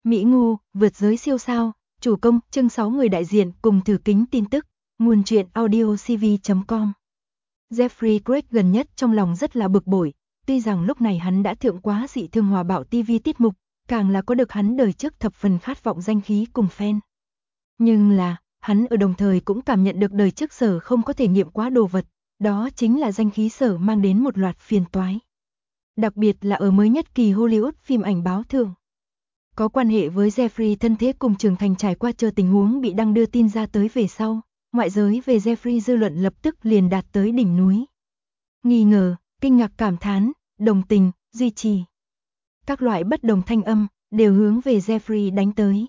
Mỹ Ngu, vượt giới siêu sao, chủ công, chương 6 người đại diện cùng thử kính tin tức, nguồn truyện audiocv.com. Jeffrey Craig gần nhất trong lòng rất là bực bội, tuy rằng lúc này hắn đã thượng quá dị thương hòa bạo TV tiết mục, càng là có được hắn đời trước thập phần khát vọng danh khí cùng fan. Nhưng là, hắn ở đồng thời cũng cảm nhận được đời trước Sở không có thể nghiệm quá đồ vật, đó chính là danh khí Sở mang đến một loạt phiền toái. Đặc biệt là ở mới nhất kỳ Hollywood phim ảnh báo thưởng. Có quan hệ với Jeffrey thân thế cùng trưởng thành trải qua chờ tình huống bị đăng đưa tin ra tới về sau, ngoại giới về Jeffrey dư luận lập tức liền đạt tới đỉnh núi. Nghi ngờ, kinh ngạc cảm thán, đồng tình, duy trì. Các loại bất đồng thanh âm đều hướng về Jeffrey đánh tới.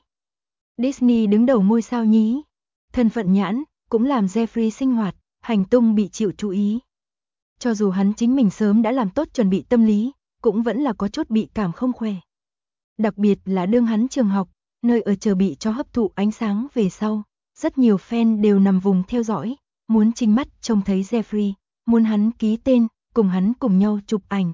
Disney đứng đầu ngôi sao nhí, thân phận nhãn cũng làm Jeffrey sinh hoạt, hành tung bị chịu chú ý. Cho dù hắn chính mình sớm đã làm tốt chuẩn bị tâm lý, cũng vẫn là có chút bị cảm không khỏe. Đặc biệt là đương hắn trường học, nơi ở chờ bị cho hấp thụ ánh sáng về sau, rất nhiều fan đều nằm vùng theo dõi, muốn chính mắt trông thấy Jeffrey, muốn hắn ký tên, cùng hắn cùng nhau chụp ảnh.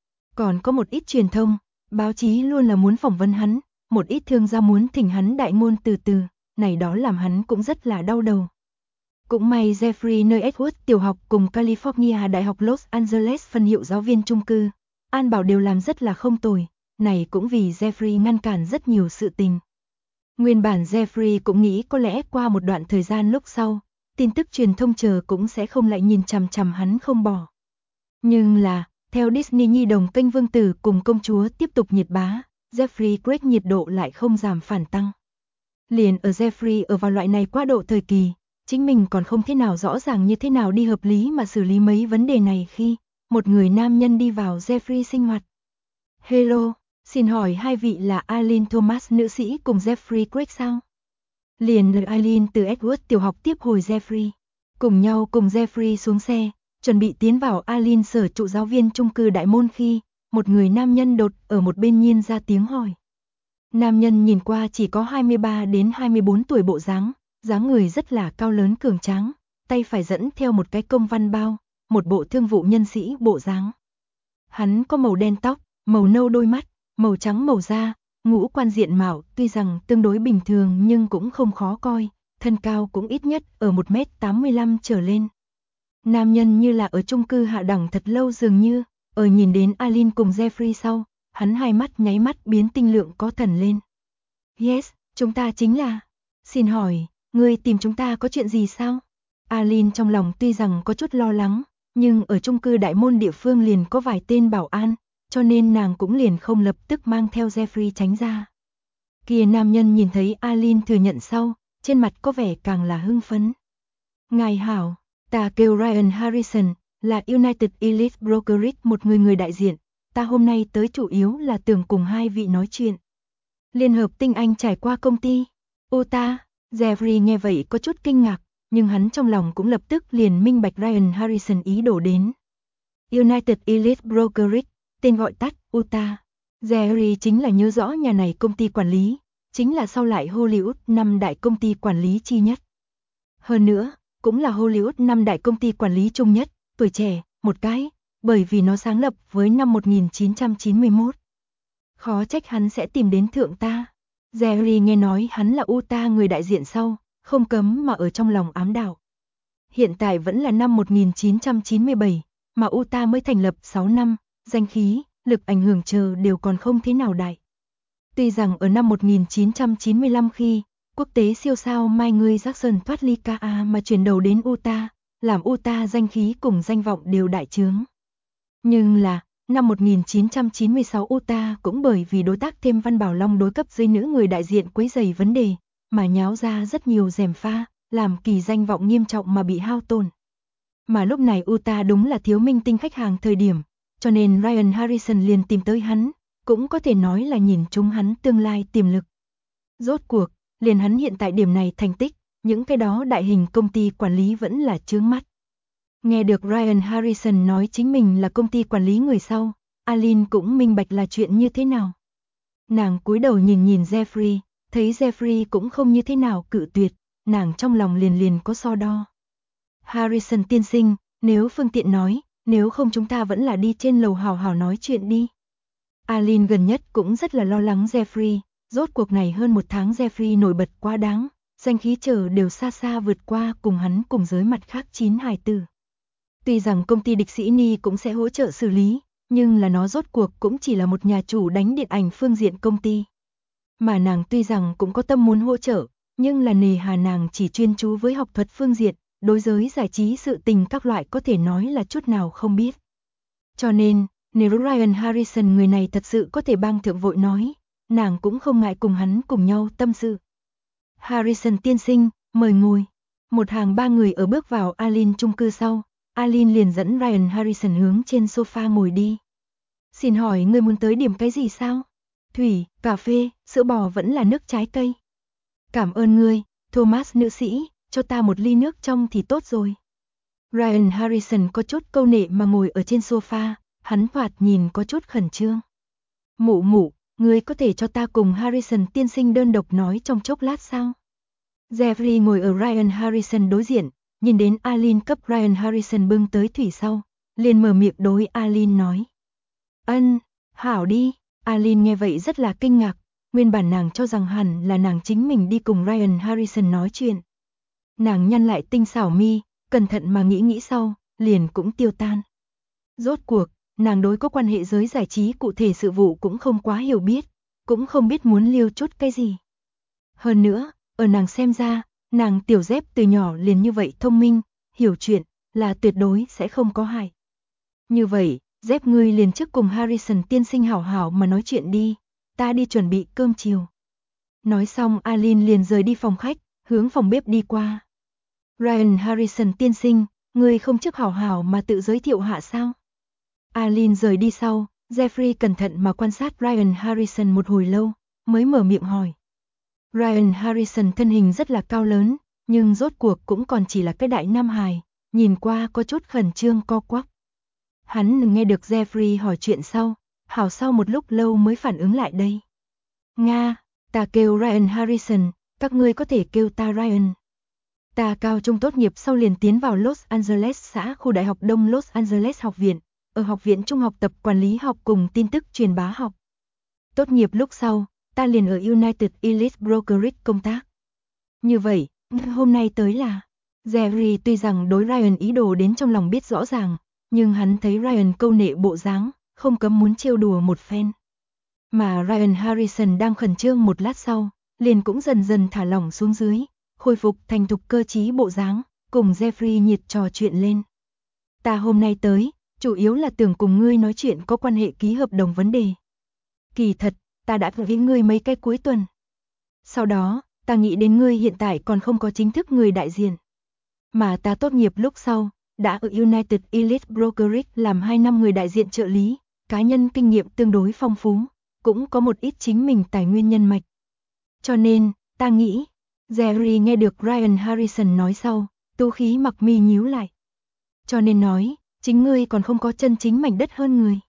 Còn có một ít truyền thông, báo chí luôn là muốn phỏng vấn hắn, một ít thương gia muốn thỉnh hắn đại ngôn từ từ, này đó làm hắn cũng rất là đau đầu. Cũng may Jeffrey nơi Edgewood tiểu học cùng California Đại học Los Angeles phân hiệu giáo viên chung cư, an bảo đều làm rất là không tồi, này cũng vì Jeffrey ngăn cản rất nhiều sự tình. Nguyên bản Jeffrey cũng nghĩ có lẽ qua một đoạn thời gian lúc sau, tin tức truyền thông chờ cũng sẽ không lại nhìn chằm chằm hắn không bỏ. Nhưng là, theo Disney nhi đồng kênh vương tử cùng công chúa tiếp tục nhiệt bá, Jeffrey Craig nhiệt độ lại không giảm phản tăng. Liền ở Jeffrey ở vào loại này quá độ thời kỳ, chính mình còn không thế nào rõ ràng như thế nào đi hợp lý mà xử lý mấy vấn đề này khi một người nam nhân đi vào Jeffrey sinh hoạt. Hello, xin hỏi hai vị là Eileen Thomas nữ sĩ cùng Jeffrey Craig sao? Liền được Eileen từ Edgewood tiểu học tiếp hồi Jeffrey, cùng nhau cùng Jeffrey xuống xe, chuẩn bị tiến vào Eileen sở trụ giáo viên chung cư đại môn khi một người nam nhân đột ở một bên nhiên ra tiếng hỏi. Nam nhân nhìn qua chỉ có 23 đến 24 tuổi bộ dáng người rất là cao lớn cường tráng, tay phải dẫn theo một cái công văn bao, một bộ thương vụ nhân sĩ bộ dáng. Hắn có màu đen tóc, màu nâu đôi mắt, màu trắng màu da, ngũ quan diện mạo tuy rằng tương đối bình thường nhưng cũng không khó coi, thân cao cũng ít nhất ở 1m85 trở lên. Nam nhân như là ở chung cư hạ đẳng thật lâu dường như, ở nhìn đến Eileen cùng Jeffrey sau, hắn hai mắt nháy mắt biến tinh lượng có thần lên. Yes, chúng ta chính là. Xin hỏi, ngươi tìm chúng ta có chuyện gì sao? Eileen trong lòng tuy rằng có chút lo lắng, nhưng ở chung cư đại môn địa phương liền có vài tên bảo an, cho nên nàng cũng liền không lập tức mang theo Jeffrey tránh ra. Kia nam nhân nhìn thấy Eileen thừa nhận sau, trên mặt có vẻ càng là hưng phấn. Ngài hảo, ta kêu Ryan Harrison, là United Elite Brokerage một người đại diện, ta hôm nay tới chủ yếu là tưởng cùng hai vị nói chuyện. Liên hợp tinh anh trải qua công ty, Utah, Jeffrey nghe vậy có chút kinh ngạc, nhưng hắn trong lòng cũng lập tức liền minh bạch Ryan Harrison ý đồ đến. United Elite Brokerage, tên gọi tắt, Utah. Jeffrey chính là nhớ rõ nhà này công ty quản lý, chính là sau lại Hollywood 5 đại công ty quản lý chi nhất. Hơn nữa, cũng là Hollywood 5 đại công ty quản lý chung nhất, tuổi trẻ, một cái, bởi vì nó sáng lập với năm 1991. Khó trách hắn sẽ tìm đến thượng ta. Jerry nghe nói hắn là Utah người đại diện sau, không cấm mà ở trong lòng ám đạo. Hiện tại vẫn là năm 1997, mà Utah mới thành lập 6 năm, danh khí, lực ảnh hưởng chờ đều còn không thế nào đại. Tuy rằng ở năm 1995 khi, quốc tế siêu sao Michael Jackson thoát ly KA mà chuyển đầu đến Utah, làm Utah danh khí cùng danh vọng đều đại chướng. Nhưng là, năm 1996 Utah cũng bởi vì đối tác thêm Văn Bảo Long đối cấp dưới nữ người đại diện quấy rầy vấn đề, mà nháo ra rất nhiều gièm pha, làm kỳ danh vọng nghiêm trọng mà bị hao tổn. Mà lúc này Utah đúng là thiếu minh tinh khách hàng thời điểm, cho nên Ryan Harrison liền tìm tới hắn, cũng có thể nói là nhìn trúng hắn tương lai tiềm lực. Rốt cuộc, liền hắn hiện tại điểm này thành tích, những cái đó đại hình công ty quản lý vẫn là chướng mắt. Nghe được Ryan Harrison nói chính mình là công ty quản lý người sau, Eileen cũng minh bạch là chuyện như thế nào. Nàng cúi đầu nhìn Jeffrey, thấy Jeffrey cũng không như thế nào cự tuyệt, nàng trong lòng liền có so đo. Harrison tiên sinh, nếu phương tiện nói, nếu không chúng ta vẫn là đi trên lầu hào hào nói chuyện đi. Eileen gần nhất cũng rất là lo lắng Jeffrey, Rốt cuộc này hơn một tháng Jeffrey nổi bật quá đáng, danh khí trở đều xa xa vượt qua cùng hắn cùng giới mặt khác 9 hài tử. Tuy rằng công ty Địch Sĩ Ni cũng sẽ hỗ trợ xử lý, nhưng là nó rốt cuộc cũng chỉ là một nhà chủ đánh điện ảnh phương diện công ty. Mà nàng tuy rằng cũng có tâm muốn hỗ trợ, nhưng là nề hà nàng chỉ chuyên chú với học thuật phương diện, đối giới giải trí sự tình các loại có thể nói là chút nào không biết. Cho nên, nếu Ryan Harrison người này thật sự có thể bang thượng vội nói, nàng cũng không ngại cùng hắn cùng nhau tâm sự. Harrison tiên sinh, mời ngồi. Một hàng ba người ở bước vào Alin chung cư sau, Alin liền dẫn Ryan Harrison hướng trên sofa ngồi đi. Xin hỏi ngươi muốn tới điểm cái gì sao? Thủy, cà phê, sữa bò vẫn là nước trái cây. Cảm ơn ngươi, Thomas nữ sĩ, cho ta một ly nước trong thì tốt rồi. Ryan Harrison có chút câu nệ mà ngồi ở trên sofa, hắn thoạt nhìn có chút khẩn trương. Mụ mụ, ngươi có thể cho ta cùng Harrison tiên sinh đơn độc nói trong chốc lát sao? Jeffrey ngồi ở Ryan Harrison đối diện, nhìn đến Alin cấp Ryan Harrison bưng tới thủy sau, liền mở miệng đối Alin nói. Hảo đi. Alin nghe vậy rất là kinh ngạc, nguyên bản nàng cho rằng hẳn là nàng chính mình đi cùng Ryan Harrison nói chuyện. Nàng nhăn lại tinh xảo mi, cẩn thận mà nghĩ sau, liền cũng tiêu tan. Rốt cuộc, nàng đối có quan hệ giới giải trí cụ thể sự vụ cũng không quá hiểu biết, cũng không biết muốn liêu chút cái gì. Hơn nữa, ở nàng xem ra, nàng tiểu dép từ nhỏ liền như vậy thông minh, hiểu chuyện, là tuyệt đối sẽ không có hại. Như vậy, dép ngươi liền trước cùng Harrison tiên sinh hảo hảo mà nói chuyện đi, ta đi chuẩn bị cơm chiều. Nói xong Alin liền rời đi phòng khách, hướng phòng bếp đi qua. Ryan Harrison tiên sinh, ngươi không trước hảo hảo mà tự giới thiệu hạ sao? Alin rời đi sau, Jeffrey cẩn thận mà quan sát Ryan Harrison một hồi lâu, mới mở miệng hỏi. Ryan Harrison thân hình rất là cao lớn, nhưng rốt cuộc cũng còn chỉ là cái đại nam hài, nhìn qua có chút khẩn trương co quắp. Hắn nghe được Jeffrey hỏi chuyện sau, hảo sau một lúc lâu mới phản ứng lại đây. Nga, ta kêu Ryan Harrison, các ngươi có thể kêu ta Ryan. Ta cao trung tốt nghiệp sau liền tiến vào Los Angeles xã khu đại học Đông Los Angeles học viện, ở học viện trung học tập quản lý học cùng tin tức truyền bá học. Tốt nghiệp lúc sau, ta liền ở United Elite Brokerage công tác. Như vậy, hôm nay tới là, Jerry tuy rằng đối Ryan ý đồ đến trong lòng biết rõ ràng, nhưng hắn thấy Ryan câu nệ bộ dáng, không cấm muốn trêu đùa một phen. Mà Ryan Harrison đang khẩn trương một lát sau, liền cũng dần dần thả lỏng xuống dưới, khôi phục thành thục cơ trí bộ dáng, cùng Jeffrey nhiệt trò chuyện lên. Ta hôm nay tới, chủ yếu là tưởng cùng ngươi nói chuyện có quan hệ ký hợp đồng vấn đề. Kỳ thật, ta đã với ngươi mấy cái cuối tuần. Sau đó, ta nghĩ đến ngươi hiện tại còn không có chính thức người đại diện. Mà ta tốt nghiệp lúc sau, đã ở United Elite Brokerage làm 2 năm người đại diện trợ lý, cá nhân kinh nghiệm tương đối phong phú, cũng có một ít chính mình tài nguyên nhân mạch. Cho nên, ta nghĩ, Jerry nghe được Ryan Harrison nói sau, tu khí mặc mi nhíu lại. Cho nên nói, chính ngươi còn không có chân chính mảnh đất hơn người.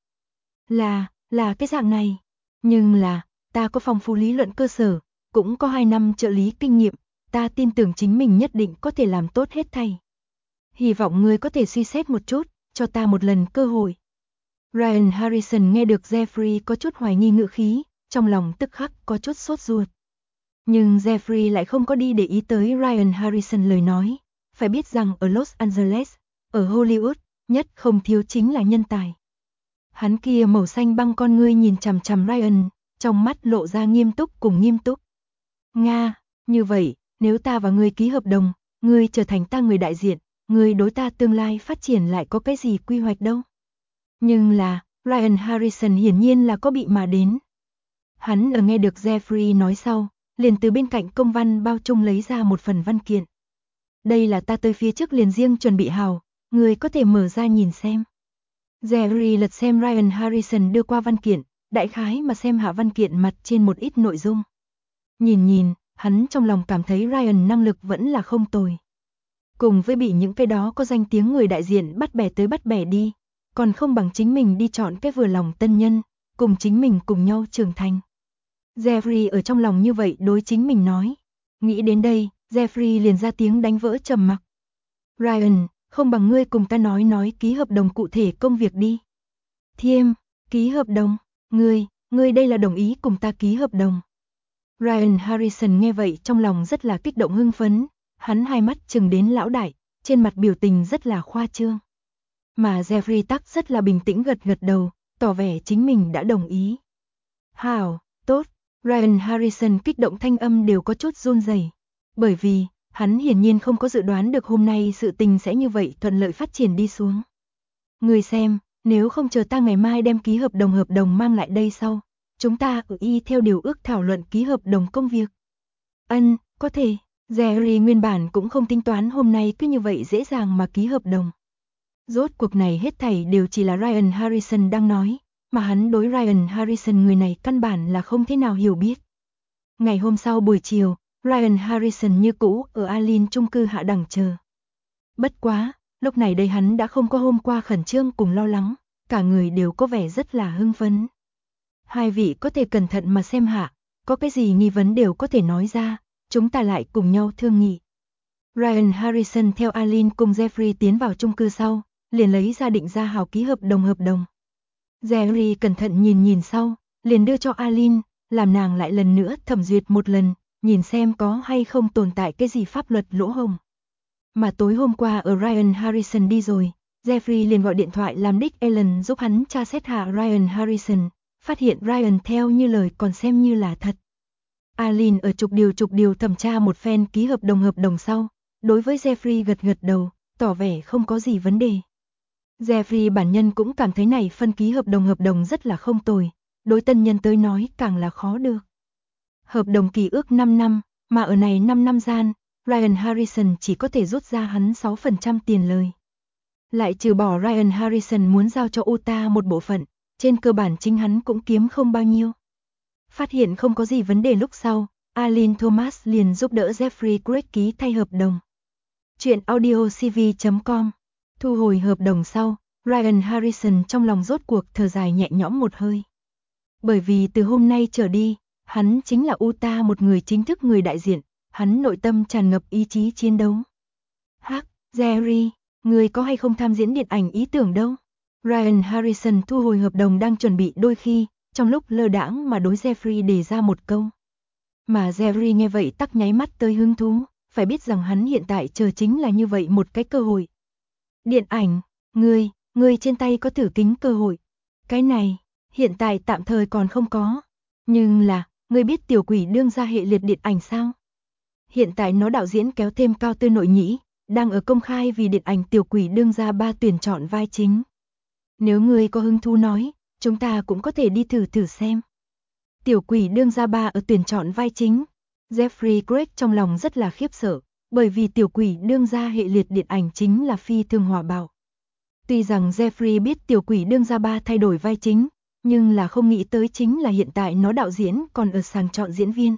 Là cái dạng này. Nhưng là, ta có phong phú lý luận cơ sở, cũng có 2 năm trợ lý kinh nghiệm, ta tin tưởng chính mình nhất định có thể làm tốt hết thảy. Hy vọng ngươi có thể suy xét một chút, cho ta một lần cơ hội. Ryan Harrison nghe được Jeffrey có chút hoài nghi ngữ khí, trong lòng tức khắc có chút sốt ruột. Nhưng Jeffrey lại không có đi để ý tới Ryan Harrison lời nói, phải biết rằng ở Los Angeles, ở Hollywood, nhất không thiếu chính là nhân tài. Hắn kia màu xanh băng con ngươi nhìn chằm chằm Ryan, trong mắt lộ ra nghiêm túc cùng nghiêm túc. Nga, như vậy, nếu ta và ngươi ký hợp đồng, ngươi trở thành ta người đại diện, ngươi đối ta tương lai phát triển lại có cái gì quy hoạch đâu. Nhưng là, Ryan Harrison hiển nhiên là có bị mà đến. Hắn ở nghe được Jeffrey nói sau, liền từ bên cạnh công văn bao chung lấy ra một phần văn kiện. Đây là ta tới phía trước liền riêng chuẩn bị hào, ngươi có thể mở ra nhìn xem. Jerry lật xem Ryan Harrison đưa qua văn kiện, đại khái mà xem hạ văn kiện mặt trên một ít nội dung. Nhìn, hắn trong lòng cảm thấy Ryan năng lực vẫn là không tồi. Cùng với bị những cái đó có danh tiếng người đại diện bắt bẻ tới bắt bẻ đi, còn không bằng chính mình đi chọn cái vừa lòng tân nhân, cùng chính mình cùng nhau trưởng thành. Jeffrey ở trong lòng như vậy đối chính mình nói. Nghĩ đến đây, Jeffrey liền ra tiếng đánh vỡ trầm mặc. Ryan, không bằng ngươi cùng ta nói ký hợp đồng cụ thể công việc đi. Thiêm, ký hợp đồng, ngươi đây là đồng ý cùng ta ký hợp đồng. Ryan Harrison nghe vậy trong lòng rất là kích động hưng phấn, hắn hai mắt trừng đến lão đại, trên mặt biểu tình rất là khoa trương. Mà Jeffrey tắc rất là bình tĩnh gật gật đầu, tỏ vẻ chính mình đã đồng ý. Hảo, tốt, Ryan Harrison kích động thanh âm đều có chút run rẩy, bởi vì hắn hiển nhiên không có dự đoán được hôm nay sự tình sẽ như vậy thuận lợi phát triển đi xuống. Người xem, nếu không chờ ta ngày mai đem ký hợp đồng mang lại đây sau, chúng ta ở y theo điều ước thảo luận ký hợp đồng công việc. Có thể, Jerry nguyên bản cũng không tính toán hôm nay cứ như vậy dễ dàng mà ký hợp đồng. Rốt cuộc này hết thảy đều chỉ là Ryan Harrison đang nói, mà hắn đối Ryan Harrison người này căn bản là không thế nào hiểu biết. Ngày hôm sau buổi chiều, Ryan Harrison như cũ ở Alin chung cư hạ đẳng chờ. Bất quá, lúc này đây hắn đã không có hôm qua khẩn trương cùng lo lắng, cả người đều có vẻ rất là hưng phấn. Hai vị có thể cẩn thận mà xem hạ, có cái gì nghi vấn đều có thể nói ra, chúng ta lại cùng nhau thương nghị. Ryan Harrison theo Alin cùng Jeffrey tiến vào chung cư sau, liền lấy ra định ra hào ký hợp đồng. Jerry cẩn thận nhìn sau, liền đưa cho Alin, làm nàng lại lần nữa thẩm duyệt một lần, nhìn xem có hay không tồn tại cái gì pháp luật lỗ hổng. Mà tối hôm qua ở Ryan Harrison đi rồi, Jeffrey liền gọi điện thoại làm Dick Allen giúp hắn tra xét hạ Ryan Harrison, phát hiện Ryan theo như lời còn xem như là thật. Alin ở chục điều thẩm tra một phen ký hợp đồng sau, đối với Jeffrey gật đầu, tỏ vẻ không có gì vấn đề. Jeffrey bản nhân cũng cảm thấy này phân ký hợp đồng rất là không tồi, đối tân nhân tới nói càng là khó được. Hợp đồng kỳ ước 5 năm, mà ở này 5 năm gian, Ryan Harrison chỉ có thể rút ra hắn 6% tiền lời. Lại trừ bỏ Ryan Harrison muốn giao cho Utah một bộ phận, trên cơ bản chính hắn cũng kiếm không bao nhiêu. Phát hiện không có gì vấn đề lúc sau, Alin Thomas liền giúp đỡ Jeffrey Craig ký thay hợp đồng. Chuyện audiocv.com. Thu hồi hợp đồng sau, Ryan Harrison trong lòng rốt cuộc thở dài nhẹ nhõm một hơi. Bởi vì từ hôm nay trở đi, hắn chính là Utah một người chính thức người đại diện, hắn nội tâm tràn ngập ý chí chiến đấu. Jerry, người có hay không tham diễn điện ảnh ý tưởng đâu? Ryan Harrison thu hồi hợp đồng đang chuẩn bị đôi khi, trong lúc lơ đãng mà đối Jeffrey đề ra một câu. Mà Jerry nghe vậy tắc nháy mắt tới hứng thú, phải biết rằng hắn hiện tại chờ chính là như vậy một cái cơ hội. Điện ảnh, ngươi trên tay có thử kính cơ hội. Cái này, hiện tại tạm thời còn không có. Nhưng là, ngươi biết tiểu quỷ đương gia hệ liệt điện ảnh sao? Hiện tại nó đạo diễn kéo thêm Cao Tư Nội Nhĩ, đang ở công khai vì điện ảnh tiểu quỷ đương gia 3 tuyển chọn vai chính. Nếu ngươi có hứng thú nói, chúng ta cũng có thể đi thử xem. Tiểu quỷ đương gia 3 ở tuyển chọn vai chính. Jeffrey Craig trong lòng rất là khiếp sợ, bởi vì tiểu quỷ đương gia hệ liệt điện ảnh chính là phi thường hỏa bạo. Tuy rằng Jeffrey biết tiểu quỷ đương gia 3 thay đổi vai chính, nhưng là không nghĩ tới chính là hiện tại nó đạo diễn còn ở sàng chọn diễn viên.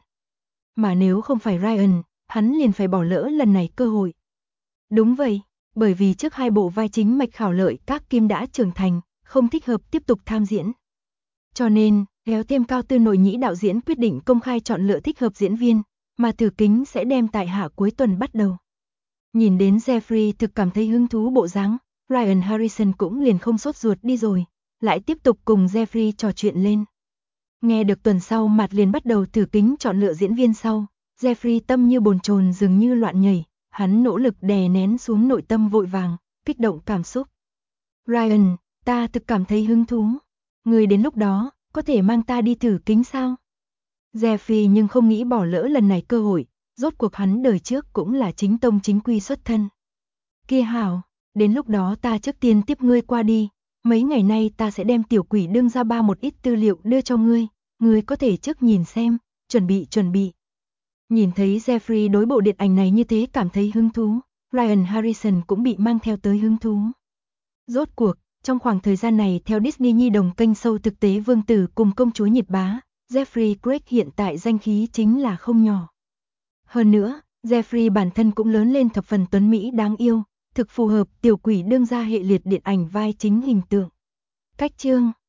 Mà nếu không phải Ryan, hắn liền phải bỏ lỡ lần này cơ hội. Đúng vậy, bởi vì trước 2 bộ vai chính Mạch Khảo Lợi các Kim đã trưởng thành, không thích hợp tiếp tục tham diễn. Cho nên, kéo thêm Cao Tư Nội Nhĩ đạo diễn quyết định công khai chọn lựa thích hợp diễn viên, mà thử kính sẽ đem tại hạ cuối tuần bắt đầu. Nhìn đến Jeffrey thực cảm thấy hứng thú bộ dáng, Ryan Harrison cũng liền không sốt ruột đi rồi, lại tiếp tục cùng Jeffrey trò chuyện lên. Nghe được tuần sau Mạt liền bắt đầu thử kính chọn lựa diễn viên sau, Jeffrey tâm như bồn chồn dường như loạn nhảy, hắn nỗ lực đè nén xuống nội tâm vội vàng, kích động cảm xúc. Ryan, ta thực cảm thấy hứng thú. Người đến lúc đó, có thể mang ta đi thử kính sao? Jeffrey nhưng không nghĩ bỏ lỡ lần này cơ hội, rốt cuộc hắn đời trước cũng là chính tông chính quy xuất thân. Kia hảo, đến lúc đó ta trước tiên tiếp ngươi qua đi, mấy ngày nay ta sẽ đem tiểu quỷ đương gia 3 một ít tư liệu đưa cho ngươi có thể trước nhìn xem, chuẩn bị. Nhìn thấy Jeffrey đối bộ điện ảnh này như thế cảm thấy hứng thú, Ryan Harrison cũng bị mang theo tới hứng thú. Rốt cuộc, trong khoảng thời gian này theo Disney Nhi đồng kênh show thực tế Vương Tử cùng Công chúa Nhiệt Bá, Jeffrey Craig hiện tại danh khí chính là không nhỏ. Hơn nữa, Jeffrey bản thân cũng lớn lên thập phần tuấn Mỹ đáng yêu, thực phù hợp tiểu quỷ đương gia hệ liệt điện ảnh vai chính hình tượng. Cách chương